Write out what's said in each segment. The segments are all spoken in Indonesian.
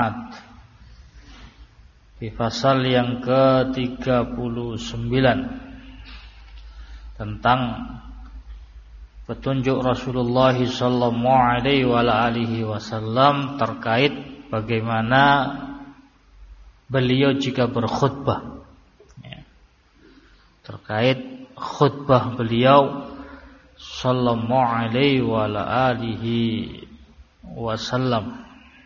di pasal yang ke-39 tentang petunjuk Rasulullah sallallahu alaihi wasallam terkait bagaimana beliau jika berkhutbah, terkait khutbah beliau sallallahu alaihi wasallam.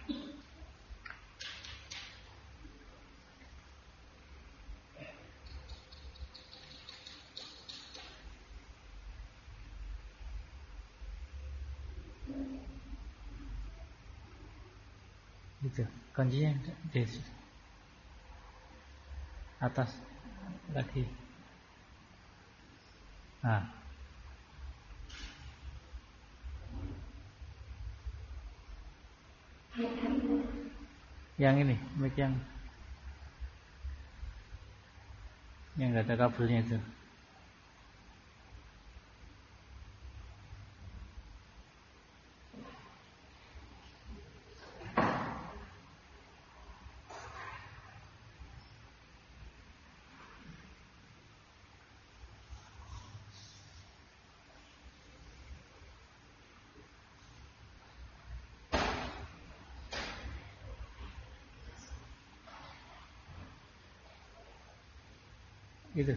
Itu kuncinya di atas lagi. Nah, yang ini, mic yang nggak ada kabelnya itu. Gitu.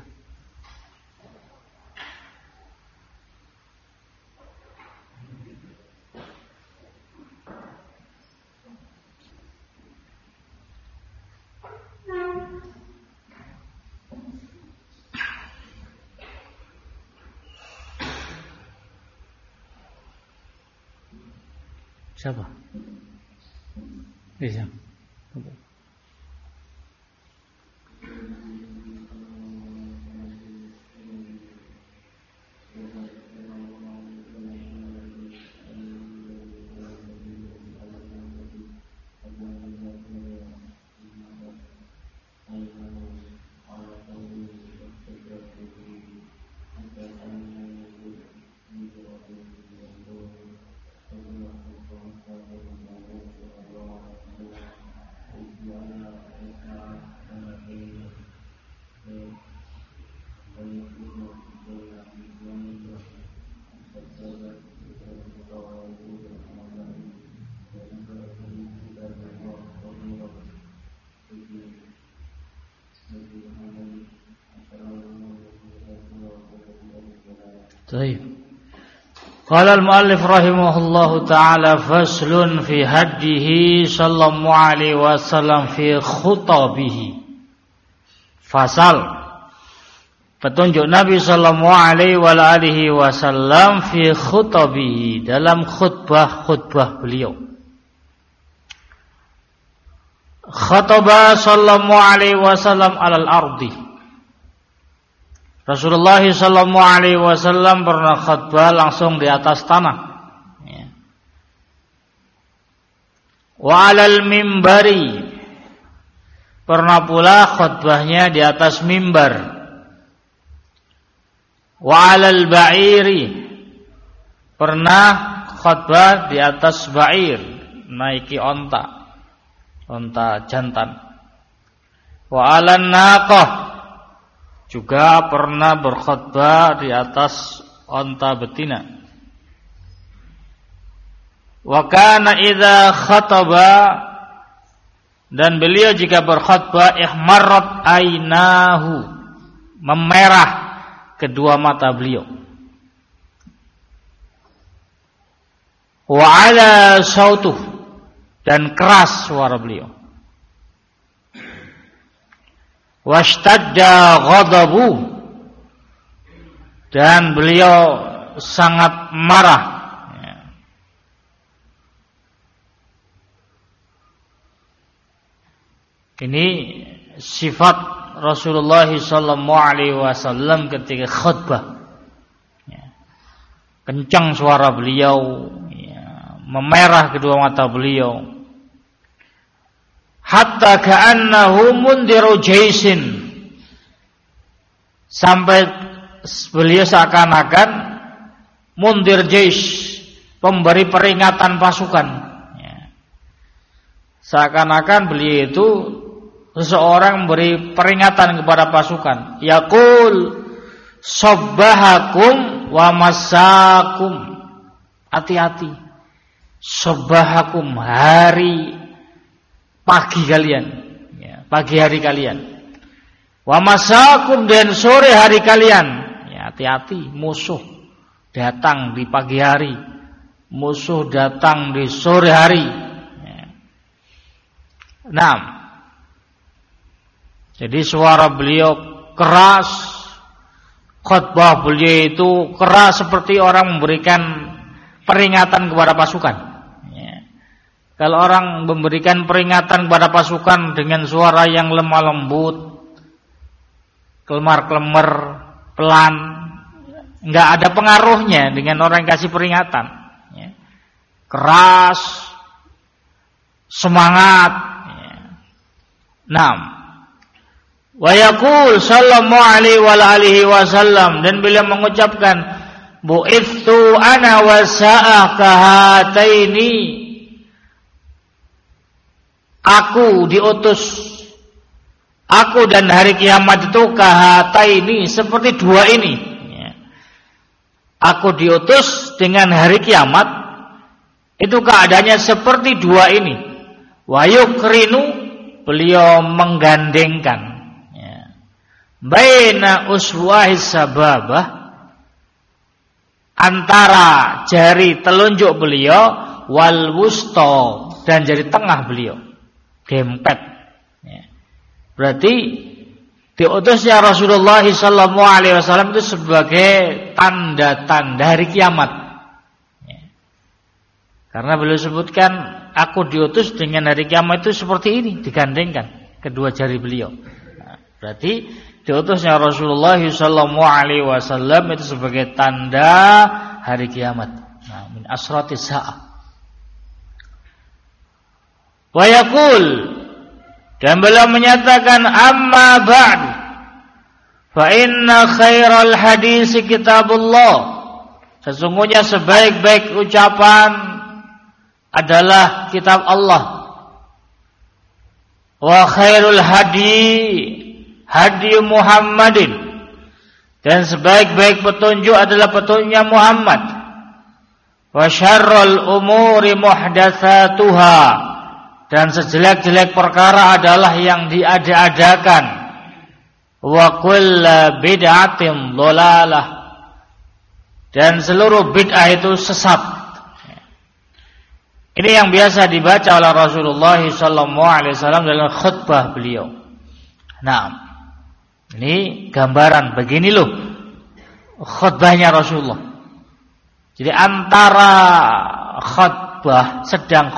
Siapa? Bisa. Baik. Qala al-muallif rahimahullahu ta'ala faslun fi haddihi sallallahu alaihi wasallam fi khutabihi. Fasal petunjuk Nabi sallallahu alaihi wasallam fi khutabihi, dalam khutbah beliau. Khataba sallallahu alaihi wasallam alal ardi. Rasulullah sallallahu alaihi wasallam pernah khutbah langsung di atas tanah. Wa alal mimbari, pernah pula khutbahnya di atas mimbar. Wa alal ba'iri, pernah khutbah di atas ba'ir, naiki onta jantan. Wa alan naqah, juga pernah berkhutbah di atas onta betina. Wa kana idza khataba, dan beliau jika berkhutbah ihmarrat ainahu, memerah kedua mata beliau. Wa ala sautuh, dan keras suara beliau. Washtadda ghadabu, dan beliau sangat marah. Ini sifat Rasulullah sallallahu alaihi wasallam ketika khutbah. Kencang suara beliau, memerah kedua mata beliau. Hatta ka'annahu mundiru jaisin, sampai beliau seakan-akan mundir jais, pemberi peringatan pasukan. Seakan-akan beliau itu seseorang memberi peringatan kepada pasukan. Yaqul sabbahakum wa masakum. Hati-hati. Sabbahakum, hari pagi kalian, ya, pagi hari kalian. Wa masakum, dan sore hari kalian. Ya, hati-hati, musuh datang di pagi hari, musuh datang di sore hari. Ya. Nah, jadi suara beliau keras, khutbah beliau itu keras seperti orang memberikan peringatan kepada pasukan. Ya. Kalau orang memberikan peringatan kepada pasukan dengan suara yang lemah lembut, kelemar-kelemar, pelan, nggak ada pengaruhnya dengan orang yang kasih peringatan. Ya. Keras, semangat. Ya. Nah, wa yaqul sallallahu alaihi wasallam, dan beliau mengucapkan bu'ithu ana wa sa'akahataini, aku diutus, aku dan hari kiamat itu kahataini, seperti dua ini. Aku diutus dengan hari kiamat itu keadaannya seperti dua ini. Wa yukrinu, beliau menggandengkan baina uswahis sababah, antara jari telunjuk beliau wal wusta, dan jari tengah beliau, dempet. Berarti diutusnya Rasulullah sallallahu alaihi wasallam itu sebagai tanda-tanda hari kiamat. Karena beliau sebutkan aku diutus dengan hari kiamat itu seperti ini, digandengkan kedua jari beliau. Berarti diutusnya Rasulullah sallallahu alaihi wasallam itu sebagai tanda hari kiamat. Nah, min asratis sa'ah. Wa yaqul, dan beliau menyatakan amma ba'd fa inna khairal hadis kitabullah, sesungguhnya sebaik-baik ucapan adalah kitab Allah. Wa khairul hadi Muhammadin, dan sebaik-baik petunjuk adalah petunjuknya Muhammad. Wa syarrul umuri muhdatsatuha, dan sejelek-jelek perkara adalah yang diada-adakan. Wa kullu bid'atin dhalalah, dan seluruh bid'ah itu sesat. Ini yang biasa dibaca oleh Rasulullah sallallahu alaihi wasallam dalam khutbah beliau. Nah, ini gambaran begini loh khutbahnya Rasulullah. Jadi antara khutbah, sedang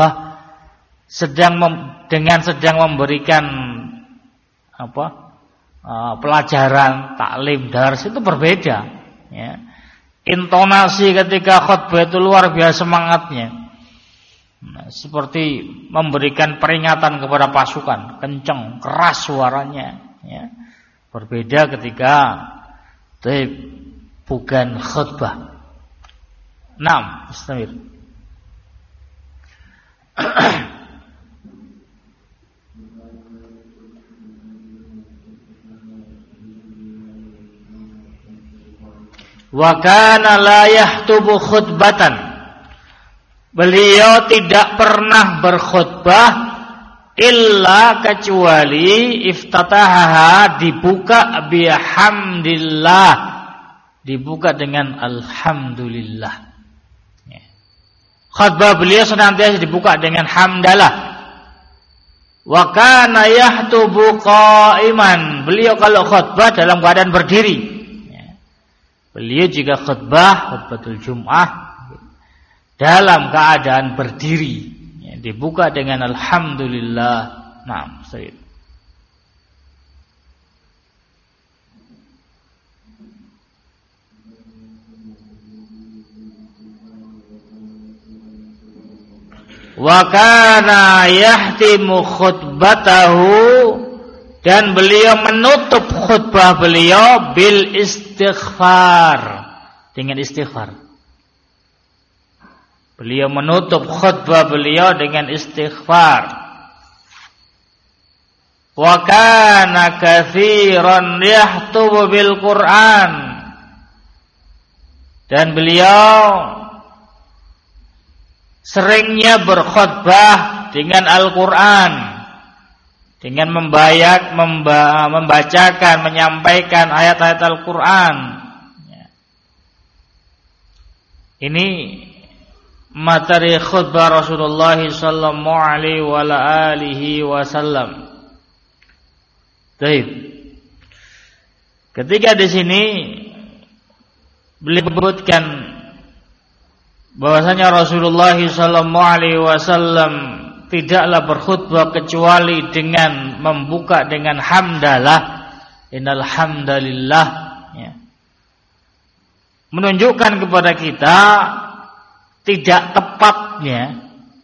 sedang memberikan pelajaran, taklim, dars, itu berbeda. Ya. Intonasi ketika khutbah itu luar biasa semangatnya. Nah, seperti memberikan peringatan kepada pasukan, kencang, keras suaranya. Ya. Berbeda ketika bukan khutbah. 6. Istamir. Wa kana la yahtubu khutbatan, beliau tidak pernah berkhutbah illa kecuali iftatahaha, dibuka bihamdillah, dibuka dengan alhamdulillah. Khutbah beliau senantiasa dibuka dengan hamdalah. Wa kana yahtubu qa'iman, beliau kalau khutbah dalam keadaan berdiri. Beliau jika khutbatul Jum'ah dalam keadaan berdiri, dibuka dengan alhamdulillah. Naam, Sayyid. Wa kana yahtimu khutbatahu, dan beliau menutup khutbah beliau bil istighfar, dengan istighfar. Beliau menutup khutbah beliau dengan istighfar. Wa kana katsiran yahtubu bil Qur'an. Dan beliau seringnya berkhutbah dengan Al-Qur'an, dengan membacakan, menyampaikan ayat-ayat Al-Qur'an. Ini materi khutbah Rasulullah sallallahu alaihi wasallam. Baik. Ketika di sini beliau menyebutkan bahwasanya Rasulullah sallallahu alaihi wasallam tidaklah berkhutbah kecuali dengan membuka dengan hamdalah, innal hamdalillah, ya. Menunjukkan kepada kita tidak tepatnya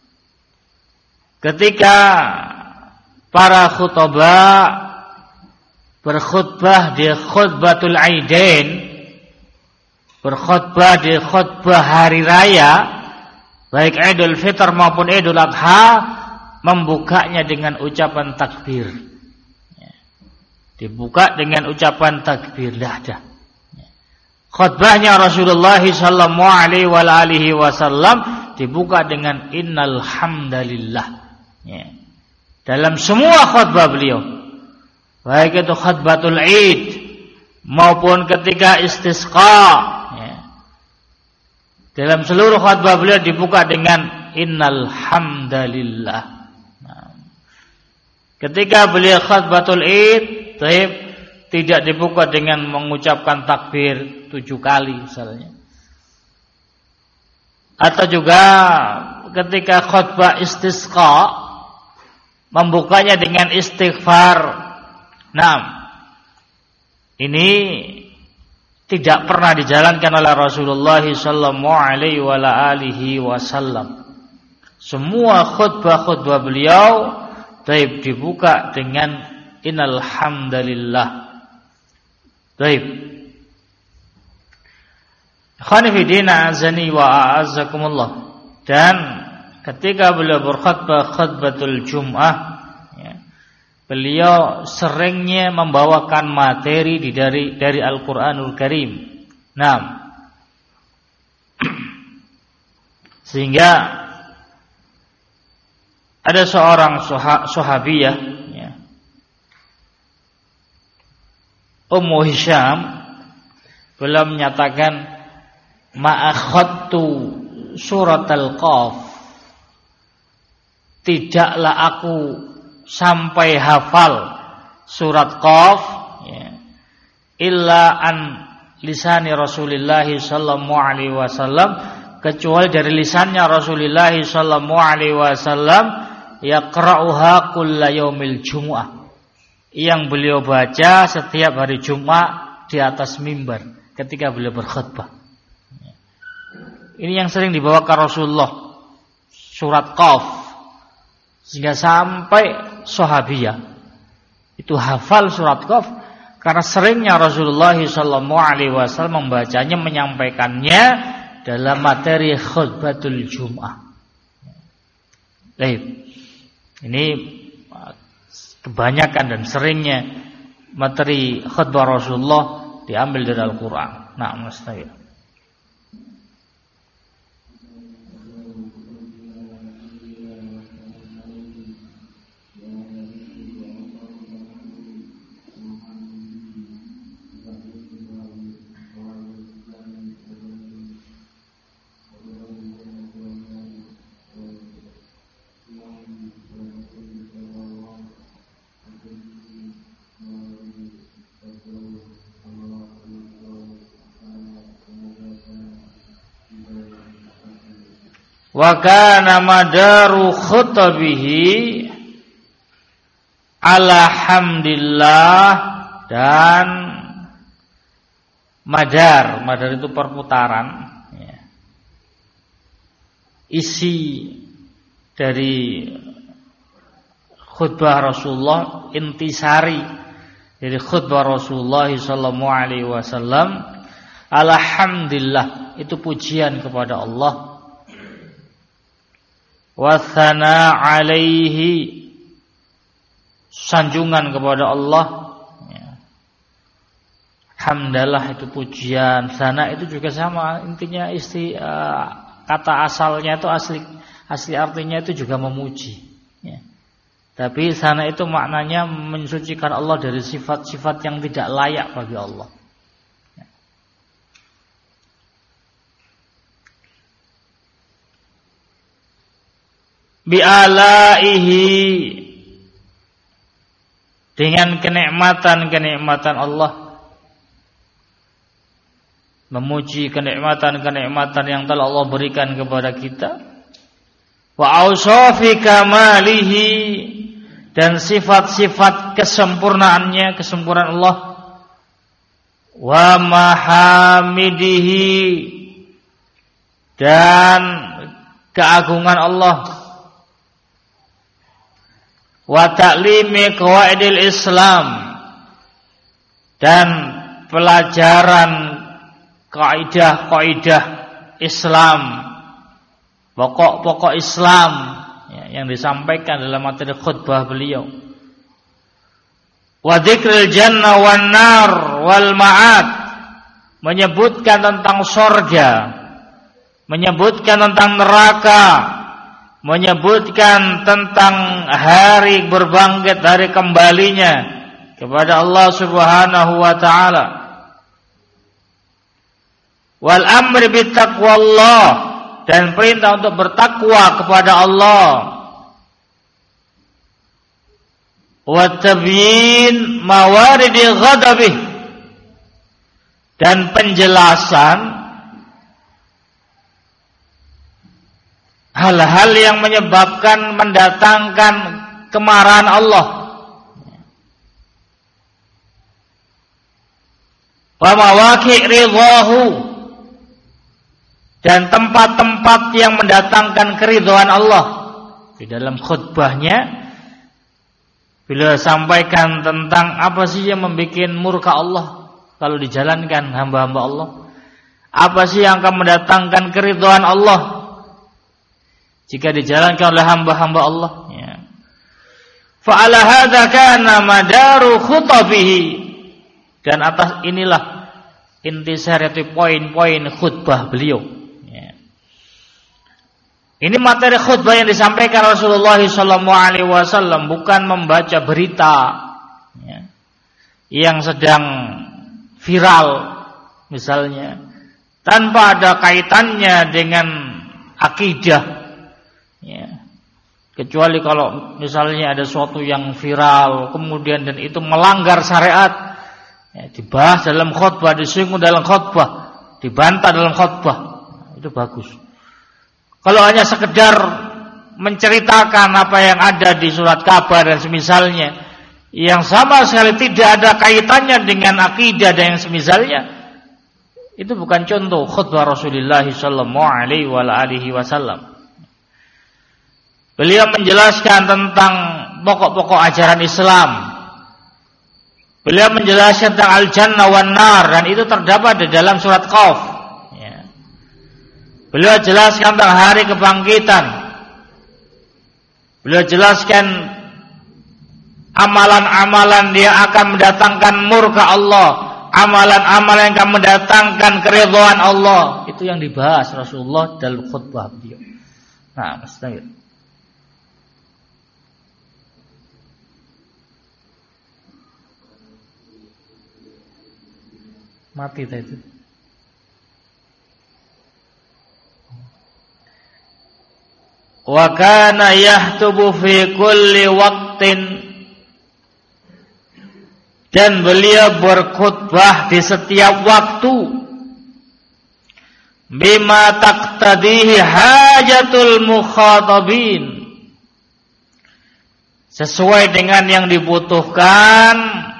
ketika para khutbah berkhutbah di khutbatul Aidain, berkhutbah di khutbah hari raya, baik Idul Fitr maupun Idul Adha, membukanya dengan ucapan takbir. Dibuka dengan ucapan takbir, tidak ada. Khutbahnya Rasulullah sallallahu alaihi wasallam dibuka dengan innal hamdalillah. Dalam semua khutbah beliau, baik itu khutbatul Id maupun ketika istisqa, dalam seluruh khutbah beliau dibuka dengan innal hamdalillah. Ketika beliau khutbatul Id, tidak dibuka dengan mengucapkan takbir 7 kali misalnya. Atau juga ketika khutbah istisqa, membukanya dengan istighfar. Ini tidak pernah dijalankan oleh Rasulullah sallallahu alaihi wasallam. Semua khutbah beliau dibuka dengan innal hamdalillah. Ikhwani fi din, azani wa a'azzakumullah. Dan ketika beliau berkhutbah khutbatul Jum'ah, beliau seringnya membawakan materi dari Al-Qur'anul Karim. Sehingga ada seorang sahabiyah, Ummu Hisham, beliau menyatakan ma'akhadtu surat Al-Qaf, tidaklah aku sampai hafal surat Qaf, illa an lisani Rasulullah sallallahu alaihi wasallam, kecuali dari lisannya Rasulullah sallallahu alaihi wasallam, yaqra'uha kulla yaumil jumu'ah, yang beliau baca setiap hari Jumat di atas mimbar ketika beliau berkhutbah. Ini yang sering dibawakan Rasulullah, surat Qaf, sehingga sampai sahabiyah itu hafal surat Qaf karena seringnya Rasulullah sallallahu alaihi wasallam membacanya, menyampaikannya dalam materi khutbatul Jum'ah. Ini kebanyakan dan seringnya materi khutbah Rasulullah diambil dari Al-Qur'an. Mustahil. Wa kana madaru khutabihi ala hamdillah, dan madar itu perputaran, isi dari khutbah Rasulullah, intisari dari khutbah Rasulullah sallallahu alaihi wasallam, alhamdulillah, itu pujian kepada Allah. wa tsana alaihi, sanjungan kepada Allah. Hamdalah itu pujian, sana itu juga sama, intinya kata asalnya itu asli artinya itu juga memuji. Ya. Tapi sana itu maknanya mensucikan Allah dari sifat-sifat yang tidak layak bagi Allah. Ya. Bi'alaihi, dengan kenikmatan-kenikmatan Allah. Memuji kenikmatan-kenikmatan yang telah Allah berikan kepada kita. Wa ausafi kamalihi, dan sifat-sifat kesempurnaannya, kesempurnaan Allah. Wa mahamidihi, dan keagungan Allah. Wa ta'limi qawaidil Islam, dan pelajaran kaidah-kaidah Islam, pokok-pokok Islam ya, yang disampaikan dalam materi khutbah beliau. Wa dzikril jannah wan nar wal ma'ad, menyebutkan tentang surga, menyebutkan tentang neraka, menyebutkan tentang hari berbangkit, hari kembalinya kepada Allah Subhanahu wa taala. Wal amri bittaqwallah, dan perintah untuk bertakwa kepada Allah. Wa tabyin mawaridi ghadabih, dan penjelasan hal-hal yang menyebabkan mendatangkan kemarahan Allah. Wa mawaqi' ridhahu, dan tempat-tempat yang mendatangkan keridhaan Allah. Di dalam khutbahnya beliau sampaikan tentang apa sih yang membuat murka Allah kalau dijalankan hamba-hamba Allah. Apa sih yang akan mendatangkan keridhaan Allah jika dijalankan oleh hamba-hamba Allah. Ya. Fa'ala hadza kana madaru khutabihi, dan atas inilah intisari poin-poin khutbah beliau. Ini materi khutbah yang disampaikan Rasulullah SAW, bukan membaca berita ya, yang sedang viral misalnya, tanpa ada kaitannya dengan akidah ya. Kecuali kalau misalnya ada sesuatu yang viral kemudian dan itu melanggar syariat ya, dibahas dalam khutbah, disinggung dalam khutbah, dibantah dalam khutbah, itu bagus. Kalau hanya sekedar menceritakan apa yang ada di surat kabar dan semisalnya, yang sama sekali tidak ada kaitannya dengan akidah dan yang semisalnya, itu bukan contoh khutbah Rasulullah SAW. Beliau menjelaskan tentang pokok-pokok ajaran Islam. Beliau menjelaskan tentang al-jannah wan nar, dan itu terdapat di dalam surat Qaf. Beliau jelaskan tentang hari kebangkitan. Beliau jelaskan amalan-amalan yang akan mendatangkan murka Allah, amalan-amalan yang akan mendatangkan keridhaan Allah. Itu yang dibahas Rasulullah dalam khutbah beliau. Nah, mustahil. Mati tadi. Wa kana yahtubu fi kulli waqtin, dan beliau berkhutbah di setiap waktu, bima taqtadihi hajatul mukhatabin, sesuai dengan yang dibutuhkan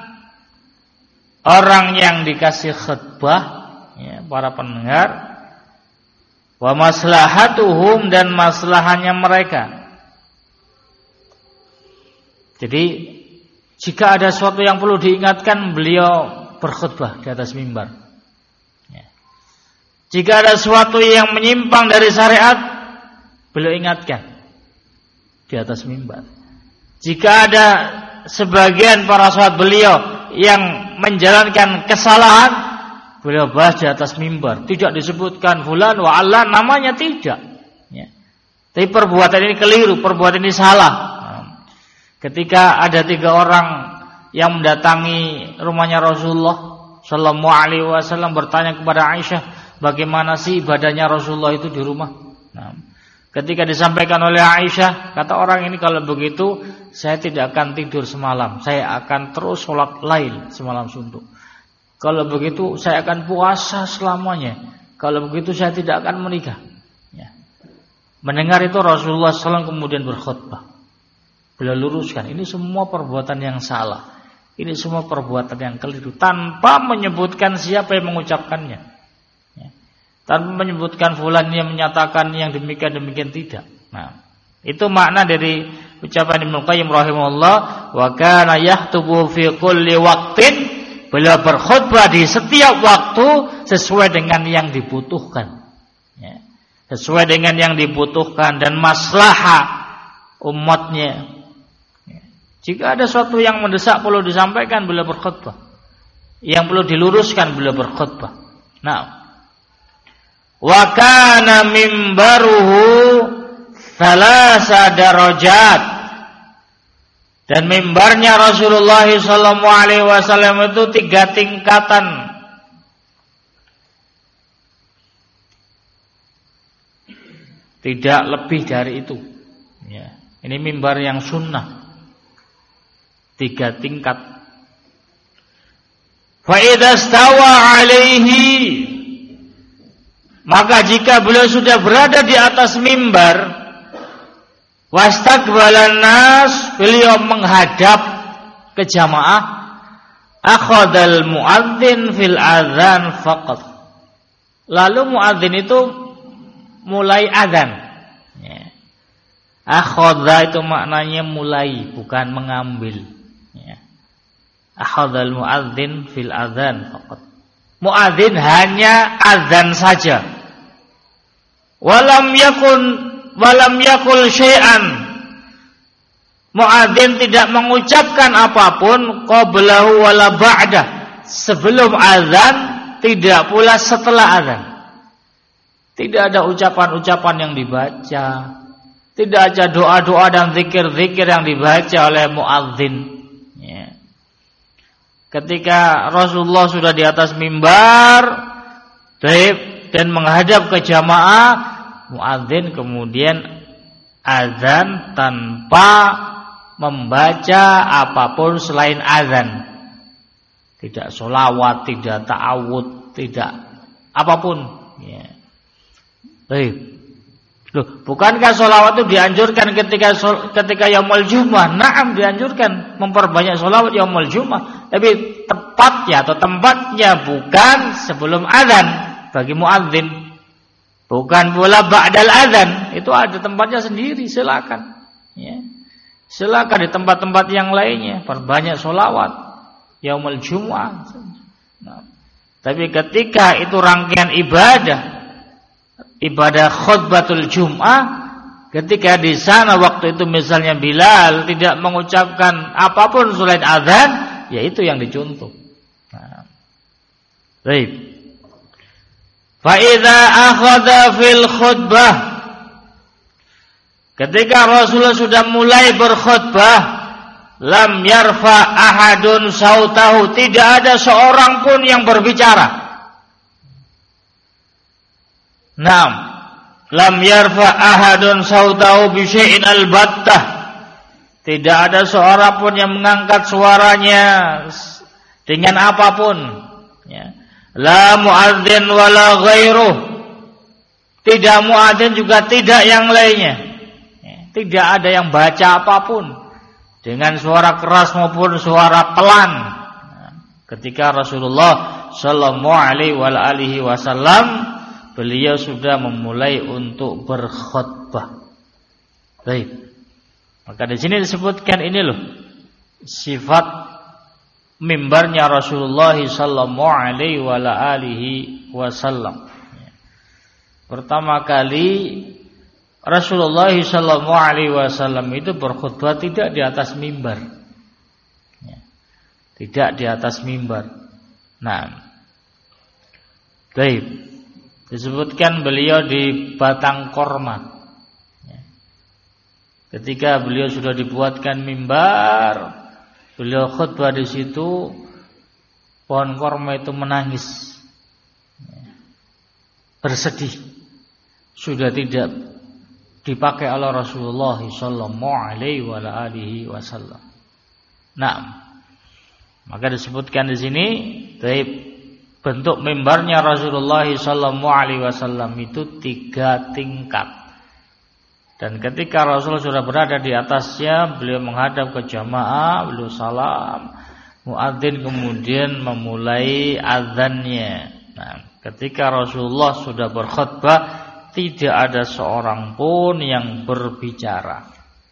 orang yang dikasih khutbah ya, para pendengar. Wa maslahatuhum, dan maslahannya mereka. Jadi jika ada sesuatu yang perlu diingatkan, beliau berkhutbah di atas mimbar ya. Jika ada sesuatu yang menyimpang dari syariat, beliau ingatkan di atas mimbar. Jika ada sebagian para sahabat beliau yang menjalankan kesalahan, beliau bahas di atas mimbar. Tidak disebutkan fulan wa allan namanya, tidak. Ya. Tapi perbuatan ini keliru, perbuatan ini salah. Ketika ada 3 orang yang mendatangi rumahnya Rasulullah Sallallahu Alaihi Wasallam bertanya kepada Aisyah, bagaimana sih ibadahnya Rasulullah itu di rumah? Nah, ketika disampaikan oleh Aisyah, kata orang ini, kalau begitu saya tidak akan tidur semalam, saya akan terus sholat lail semalam suntuk. Kalau begitu saya akan puasa selamanya. Kalau begitu saya tidak akan menikah. Ya. Mendengar itu Rasulullah SAW kemudian berkhutbah. Beliau luruskan, ini semua perbuatan yang salah, ini semua perbuatan yang keliru, tanpa menyebutkan siapa yang mengucapkannya, ya. Tanpa menyebutkan fulan yang menyatakan yang demikian tidak. Nah, itu makna dari ucapan Ibnu Qayyim rahimahullah, wa kana yahtubu fi kulli waqtin, beliau berkhutbah di setiap waktu sesuai dengan yang dibutuhkan, ya. Sesuai dengan yang dibutuhkan dan maslahah umatnya. Jika ada sesuatu yang mendesak perlu disampaikan, beliau berkhutbah. Yang perlu diluruskan, beliau berkhutbah. Nah, wa kana mimbaruhu 3 darajat. Dan mimbarnya Rasulullah sallallahu alaihi wasallam itu 3 tingkatan. Tidak lebih dari itu. Ya, ini mimbar yang sunnah. 3 tingkat. Fa idza stawa alaihi, maka jika beliau sudah berada di atas mimbar, wastaqbalan nas, beliau menghadap ke jamaah, akhadal muadzin fil adzan faqat. Lalu muadzin itu mulai adzan. Ya. Akhadha itu maknanya mulai, bukan mengambil. Akhadhal muadzin fil adzan faqat. Muadzin hanya azan saja. Walam yakul syai'an. Muadzin tidak mengucapkan apapun qablahu wala ba'da. Sebelum azan, tidak pula setelah azan. Tidak ada ucapan-ucapan yang dibaca. Tidak ada doa-doa dan zikir-zikir yang dibaca oleh muadzin. Ya. Ketika Rasulullah sudah di atas mimbar dan menghadap ke jamaah, muadzin kemudian azan tanpa membaca apapun selain azan. Tidak sholawat, tidak ta'awud, tidak apapun. Ya. Baik. Loh, bukankah sholawat itu dianjurkan ketika yaumul Jumat? Naam, dianjurkan memperbanyak sholawat yaumul Jumat. Tapi tepatnya atau tempatnya bukan sebelum azan bagi muadzin. Bukan pula ba'dal azan. Itu ada tempatnya sendiri, silakan. Ya. Silakan di tempat-tempat yang lainnya perbanyak sholawat yaumul Jumat. Nah, tapi ketika itu rangkaian ibadah khutbatul Jum'ah, ketika di sana waktu itu misalnya Bilal tidak mengucapkan apapun selain azan, ya itu yang dicontoh. Nah, baik. Fa idza akhadha fil khutbah, ketika Rasulullah sudah mulai berkhutbah, lam yarfa ahadun sautahu, tidak ada seorang pun yang berbicara. Naam, lam yarfa ahadun sautahu bi syai'in albattah. Tidak ada seorang pun yang mengangkat suaranya dengan apapun, ya. La muadzin wala ghairuh. Tidak muadzin juga tidak yang lainnya. Ya. Tidak ada yang baca apapun dengan suara keras maupun suara pelan. Nah, ketika Rasulullah sallallahu alaihi wasallam beliau sudah memulai untuk berkhutbah. Baik. Maka di sini disebutkan ini loh, sifat mimbarnya Rasulullah sallallahu alaihi wasallam. Pertama kali Rasulullah sallallahu alaihi wasallam itu berkhutbah tidak di atas mimbar. Ya. Tidak di atas mimbar. Nah, baik. Disebutkan beliau di batang korma. Ya. Ketika beliau sudah dibuatkan mimbar, beliau khutbah di situ, pohon korma itu menangis, bersedih, sudah tidak dipakai oleh Rasulullah sallallahu alaihi wasallam. Nah, maka disebutkan di sini, bentuk mimbarnya Rasulullah sallallahu alaihi wasallam itu 3 tingkat. Dan ketika Rasulullah sudah berada di atasnya, beliau menghadap ke jamaah, beliau salam, muadzin kemudian memulai azannya. Nah, ketika Rasulullah sudah berkhutbah, tidak ada seorang pun yang berbicara.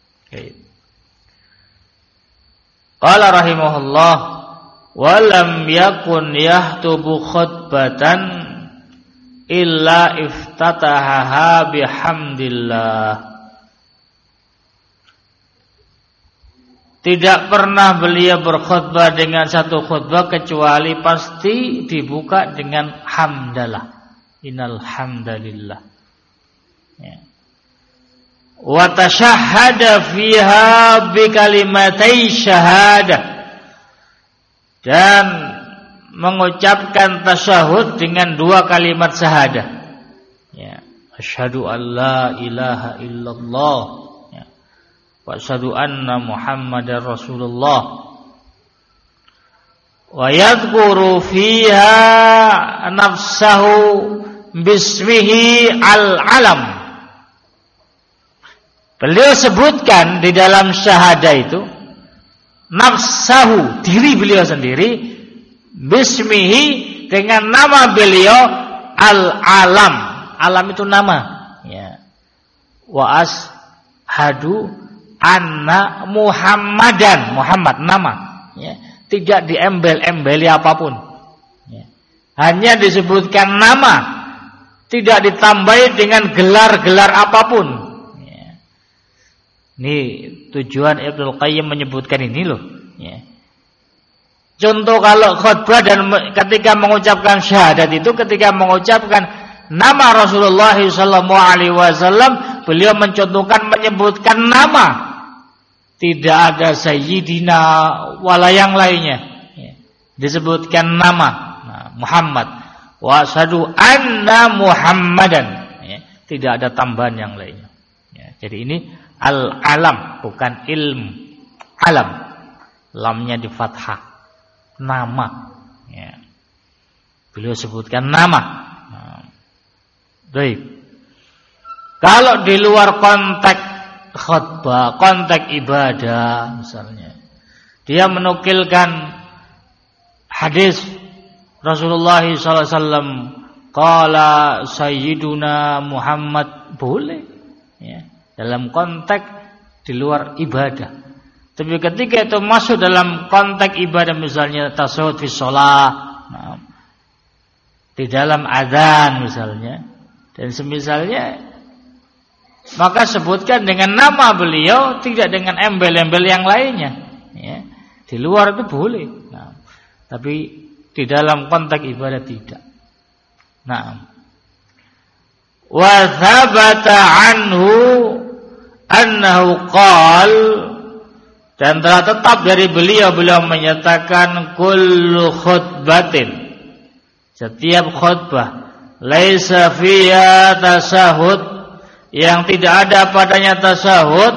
Qala rahimahullah, wa lam yakun yahtubu khutbatan illa iftatahaha bihamdillah. Tidak pernah beliau berkhutbah dengan satu khutbah kecuali pasti dibuka dengan hamdalah. Innal hamdalillah. Ya. Wa tashahhada fiha bi kalimatai syahadah. Dan mengucapkan tasyahud dengan 2 kalimat syahadah. Ya. Asyhadu an la ilaha illallah. Wa asyhadu anna Muhammadar Rasulullah. Wa yadhkuru fiha nafsahu bismihi al-alam. Beliau sebutkan di dalam syahadah itu nafsahu, diri beliau sendiri, bismihi, dengan nama beliau al-alam. Alam itu nama, ya. Wa ashhadu anna Muhammadan, Muhammad nama, ya. Tidak diembel-embeli apapun, ya. Hanya disebutkan nama, tidak ditambahi dengan gelar-gelar apapun, ya. Ini tujuan Ibnu Qayyim menyebutkan ini loh, ya. Contoh kalau khutbah dan ketika mengucapkan syahadat itu, ketika mengucapkan nama Rasulullah sallallahu alaihi wasallam, beliau mencontohkan menyebutkan nama. Tidak ada sayyidina wala yang lainnya, ya. Disebutkan nama, nah, Muhammad. Wa asyhadu anna Muhammadan, ya. Tidak ada tambahan yang lainnya, ya. Jadi ini al-alam, bukan ilm. Alam, lamnya di fathah, nama, ya. Beliau sebutkan nama. Nah, baik. Kalau di luar konteks khutbah, konteks ibadah misalnya, dia menukilkan hadis Rasulullah SAW, qala sayyiduna Muhammad, boleh, ya, dalam konteks di luar ibadah. Tapi ketika itu masuk dalam konteks ibadah, misalnya tasyahud fi shalah, nah, di dalam azan misalnya, dan semisalnya, maka sebutkan dengan nama beliau, tidak dengan embel-embel yang lainnya, ya. Di luar itu boleh, nah, tapi di dalam konteks ibadah tidak. Nah, wa thabata anhu annahu qal, dan telah tetap dari beliau menyatakan kullu khutbatin, setiap khutbah, laisa fiha tasahud, yang tidak ada padanya tasahud,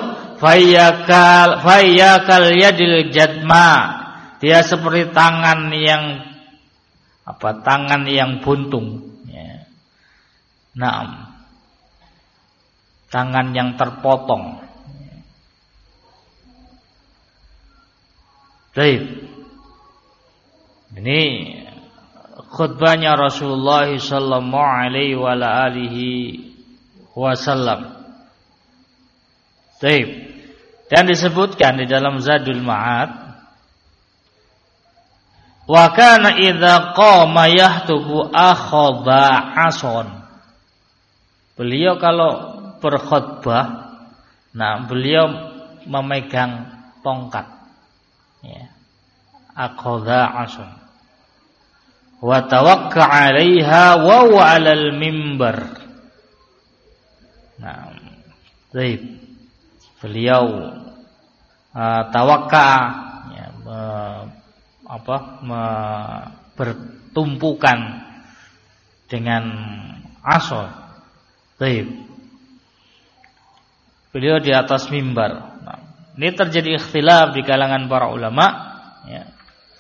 fayyakal yadil jadma, dia seperti tangan yang tangan yang buntung, ya. Naam, tangan yang terpotong. Baik. Ini khutbahnya Rasulullah sallallahu alaihi wasallam. Baik. Dan disebutkan di dalam Zadul Ma'ad, wa kana idza qama yahtubu akhadha ason. Beliau kalau berkhutbah, beliau memegang tongkat, ya, akhadha 'asan wa tawakka 'alaiha wa huwa 'alal mimbar. Baik. Beliau tawakka, ya, bertumpukan dengan asal. Baik. Beliau di atas mimbar. Ini terjadi ikhtilaf di kalangan para ulama, ya.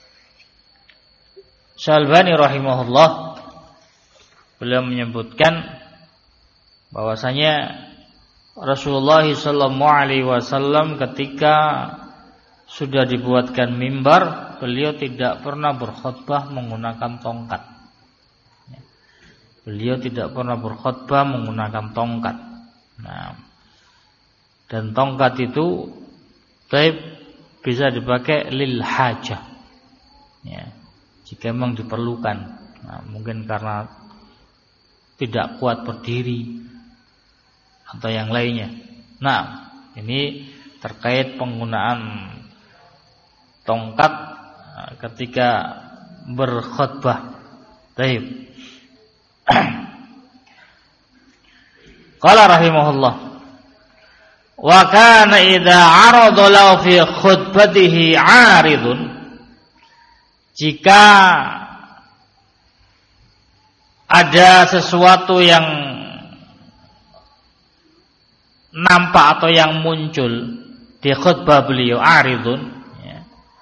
Syalbani rahimahullah beliau menyebutkan bahwasanya Rasulullah sallallahu alaihi wasallam ketika sudah dibuatkan mimbar, beliau tidak pernah berkhutbah menggunakan tongkat. Beliau tidak pernah berkhutbah menggunakan tongkat. Dan tongkat itu bisa dipakai lil hajah, ya, jika memang diperlukan. Mungkin karena tidak kuat berdiri atau yang lainnya. Ini terkait penggunaan tongkat ketika berkhutbah. Baik. Qala rahimahullah, wa kana idza 'arada lahu fi khutbatihi 'aridun, jika ada sesuatu yang nampak atau yang muncul di khutbah beliau, aridun, ya.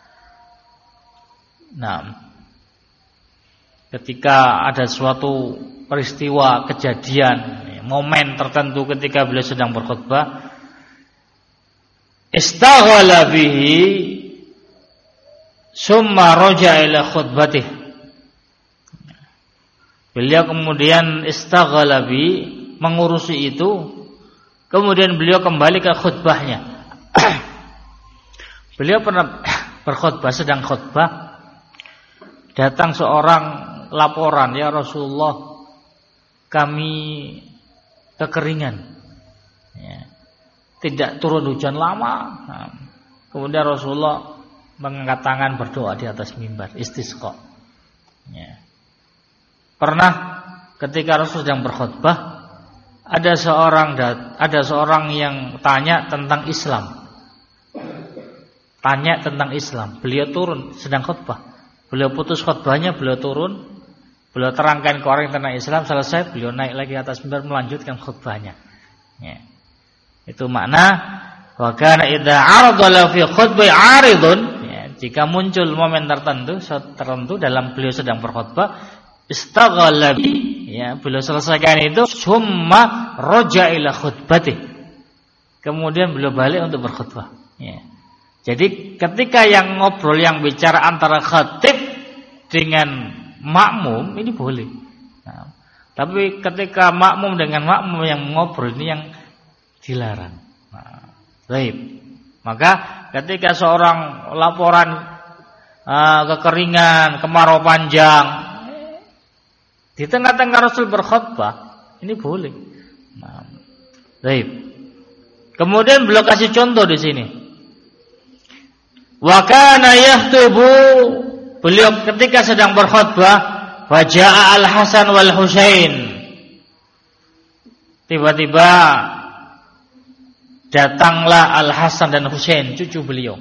Ketika ada suatu peristiwa, kejadian, ya, momen tertentu ketika beliau sedang berkhutbah, istaghala bihi summa raja'a ila khutbatih. Beliau kemudian istaghala bi, mengurusi itu, kemudian beliau kembali ke khutbahnya. Beliau pernah berkhutbah, sedang khutbah, datang seorang laporan, ya Rasulullah, kami kekeringan, ya, tidak turun hujan lama. Kemudian Rasulullah mengangkat tangan berdoa di atas mimbar, istisqa. Ya. Pernah ketika Rasul sedang berkhutbah, ada seorang yang tanya tentang Islam. Tanya tentang Islam. Beliau turun sedang khutbah. Beliau putus khutbahnya, beliau turun, beliau terangkan ke orang tentang Islam, selesai beliau naik lagi atas mimbar melanjutkan khutbahnya. Ya. Itu makna wa kana idza 'arada lahu fi khutbah 'aridun, ya, jika muncul momen tertentu dalam beliau sedang berkhutbah, istaghala bi, ya, beliau selesaikan itu, summa raja ila khutbatih, kemudian beliau balik untuk berkhutbah, ya. Jadi ketika yang ngobrol, yang bicara antara khatib dengan makmum ini boleh. Tapi ketika makmum dengan makmum yang ngobrol, ini yang dilarang. Baik. Maka ketika seorang laporan kekeringan, kemarau panjang, di tengah-tengah Rasul berkhutbah, ini boleh. Baik. Kemudian beliau kasih contoh di sini. Wa kana yahtubu, beliau ketika sedang berkhutbah, wa jaa Al-Hasan wal Husain. Tiba-tiba datanglah Al-Hasan dan Husain, cucu beliau.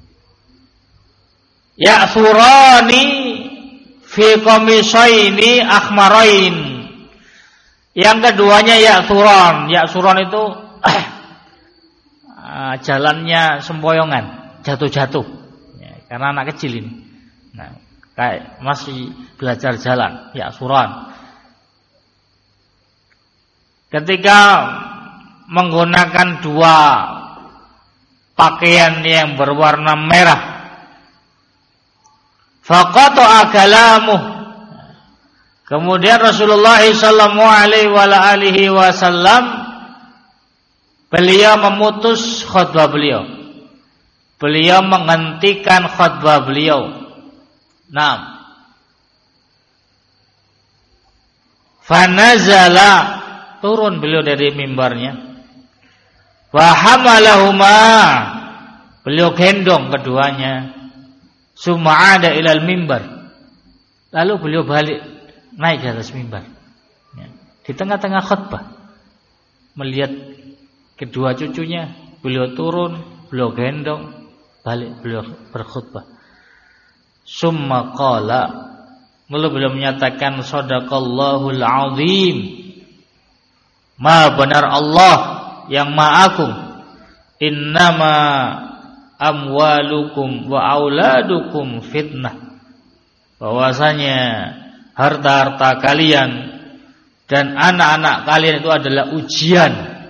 Ya'thurani fi qamisaini akhmarain. Yang keduanya ya'thuran. Ya'thuran itu jalannya sempoyongan, jatuh-jatuh, ya, karena anak kecil ini. Kayak masih belajar jalan, ya'thuran. Ketika menggunakan dua pakaian yang berwarna merah, faqata'a kalamuh, kemudian Rasulullah sallallahu alaihi wasallam beliau memutus khutbah beliau. Beliau menghentikan khutbah beliau. Fanazala, turun beliau dari mimbarnya. Wa hamalahuma, beliau gendong keduanya. Summa ada ilal mimbar, lalu beliau balik naik ke atas mimbar. Di tengah-tengah khutbah melihat kedua cucunya, beliau turun, beliau gendong, balik beliau berkhutbah. Summa qala, lalu beliau menyatakan shadaqallahul azim, maha benar Allah yang maha agung. Innama amwalukum wa auladukum fitnah, bahwasanya harta-harta kalian dan anak-anak kalian itu adalah ujian.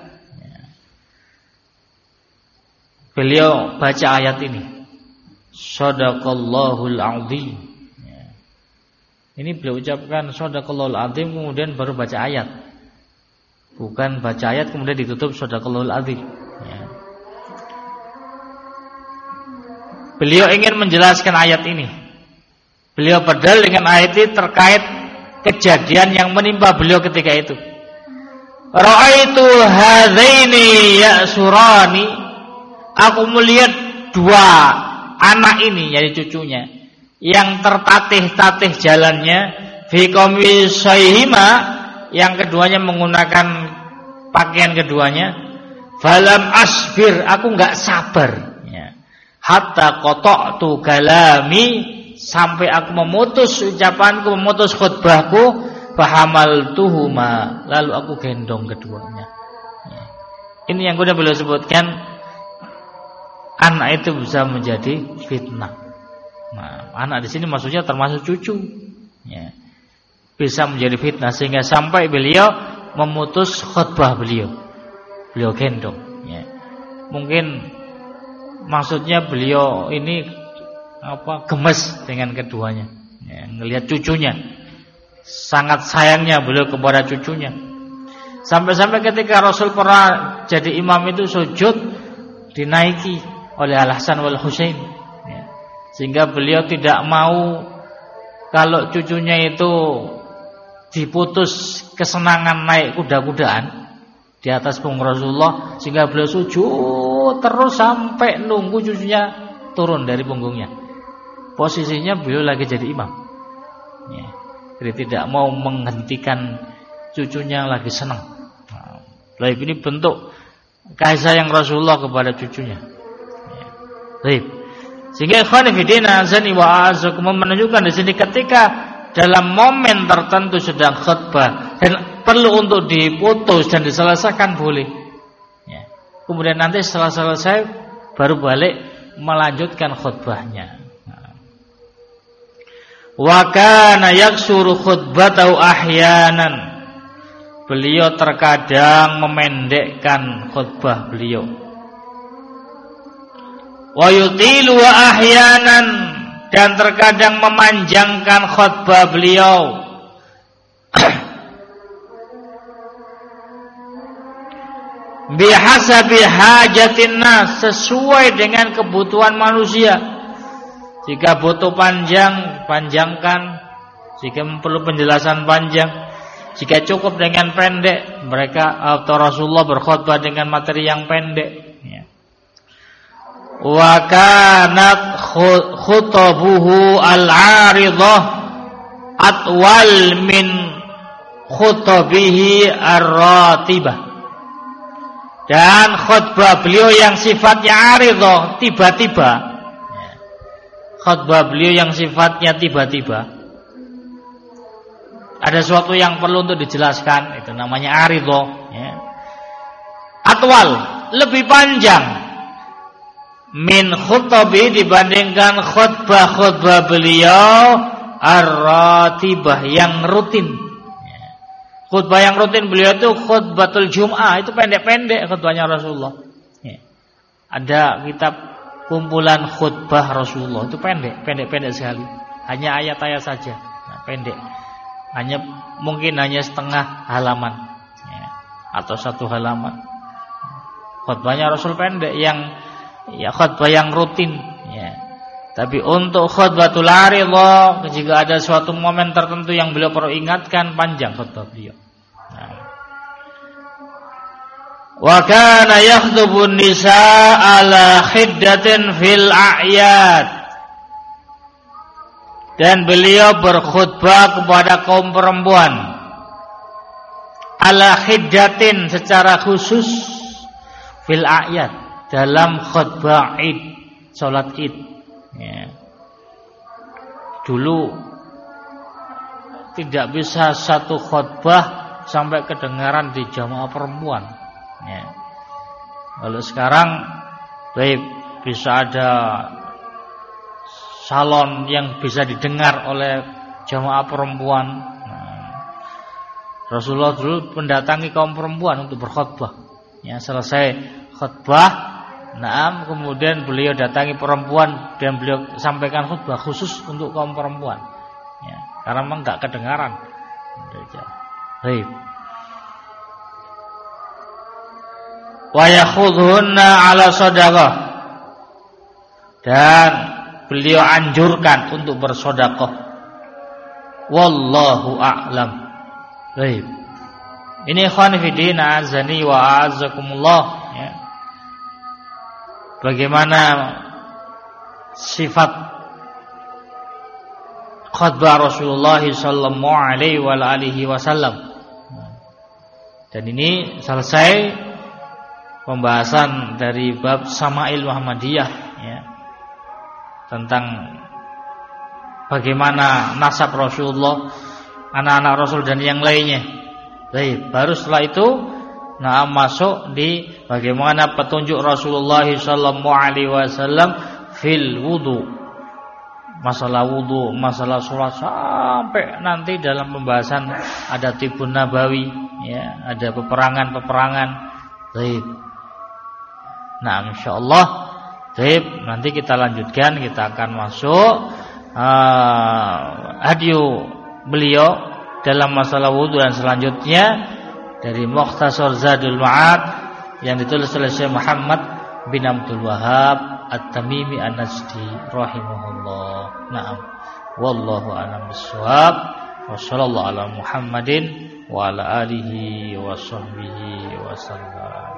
Beliau baca ayat ini, shadaqallahul azim. Ini beliau ucapkan shadaqallahul azim, kemudian baru baca ayat. Bukan baca ayat kemudian ditutup shadaqallahul azim. Beliau ingin menjelaskan ayat ini. Beliau berdalil dengan ayat ini terkait kejadian yang menimpa beliau ketika itu. Ra'aitu hadzaini ya'surani, aku melihat dua anak ini, yaitu cucunya, yang tertatih-tatih jalannya, fi qamisayhima, yang keduanya menggunakan pakaian keduanya, falam asbir, aku enggak sabar, hatta qata'tu kalami, sampai aku memutus ucapanku, memutus khutbahku, fahamaltuhuma, lalu aku gendong keduanya. Ini yang sudah beliau sebutkan, anak itu bisa menjadi fitnah. Nah, anak di sini maksudnya termasuk cucu, bisa menjadi fitnah sehingga sampai beliau memutus khutbah beliau gendong. Mungkin maksudnya beliau ini gemes dengan keduanya, ngelihat cucunya, sangat sayangnya beliau kepada cucunya. Sampai-sampai ketika Rasul pernah jadi imam itu sujud dinaiki oleh Al-Hasan wal Husain, sehingga beliau tidak mau kalau cucunya itu diputus kesenangan naik kuda-kudaan di atas punggung Rasulullah, sehingga beliau sujud terus sampai nunggu cucunya turun dari punggungnya. Posisinya beliau lagi jadi imam, jadi tidak mau menghentikan cucunya lagi senang. Baik, ini bentuk kasih sayang Rasulullah kepada cucunya. Baik, sehingga ikhwan fillah azani wa azakum menunjukkan di sini ketika dalam momen tertentu sedang khutbah dan perlu untuk diputus dan diselesaikan boleh. Kemudian nanti setelah selesai baru balik melanjutkan khutbahnya. Wa kana yaksuru khutbatahu ahyanan, beliau terkadang memendekkan khutbah beliau. Wa yutilu wa ahyanan, dan terkadang memanjangkan khutbah beliau. Bihasabi hajatin nas, sesuai dengan kebutuhan manusia. Jika butuh panjang, panjangkan. Jika perlu penjelasan panjang, jika cukup dengan pendek, mereka atau Rasulullah berkhutbah dengan materi yang pendek. Wa kanat khutabuhu al-'aridah atwal min khutabihi ar-ratibah. Dan khutbah beliau yang sifatnya 'aridah, tiba-tiba. Khutbah beliau yang sifatnya tiba-tiba, ada sesuatu yang perlu untuk dijelaskan, itu namanya 'aridah. Atwal, lebih panjang, min khutabi, dibandingkan khutbah beliau ar-ratibah, yang rutin. Khutbah yang rutin beliau itu khutbatul Jum'ah, itu pendek-pendek khutbahnya Rasulullah. Ada kitab kumpulan khutbah Rasulullah, itu pendek sekali, hanya ayat-ayat saja, pendek, mungkin hanya setengah halaman, atau satu halaman. Khutbahnya Rasul pendek, yang khutbah yang rutin. Tapi untuk khutbatul 'aridah, jika ada suatu momen tertentu yang beliau perlu ingatkan, panjang khutbah beliau. Wa kana yakhdubun nisaa ala khiddatin fil a'yad. Dan beliau berkhutbah kepada kaum perempuan ala khiddatin secara khusus fil a'yad, dalam khutbah Id, salat Id. Ya. Dulu tidak bisa satu khutbah sampai kedengaran di jamaah perempuan. Ya. Kalau sekarang baik bisa ada salon yang bisa didengar oleh jamaah perempuan. Rasulullah dulu mendatangi kaum perempuan untuk berkhutbah. Ya, selesai khutbah, kemudian beliau datangi perempuan dan beliau sampaikan khutbah khusus untuk kaum perempuan. Ya, karena memang enggak kedengaran. Baik. Wa yakhudhunna 'ala shadaqah. Dan beliau anjurkan untuk bersedekah. Wallahu a'lam. Baik. Ini ikhwan fillah azani wa a'azzakumullah, ya. Bagaimana sifat khutbah Rasulullah sallallahu alaihi wa alihi wasallam. Dan ini selesai pembahasan dari bab Sama'il Muhammadiyah, ya. Tentang bagaimana nasab Rasulullah, anak-anak Rasul dan yang lainnya. Baik, baru setelah itu masuk di bagaimana petunjuk Rasulullah sallallahu alaihi wasallam fil wudu. Masalah wudu, masalah salat, sampai nanti dalam pembahasan ada Tibun Nabawi, ya, ada peperangan-peperangan. Baik. Insyaallah baik, nanti kita lanjutkan, kita akan masuk hadyu beliau dalam masalah wudu dan selanjutnya dari Mukhtasar Zadul Ma'ad yang ditulis oleh Syekh Muhammad bin Abdul Wahhab At-Tamimi An-Najdi rahimahullah. Naam. Wallahu a'lam bissawab. Wa sallallahu ala Muhammadin wa ala alihi wa sahbihi wa sallam.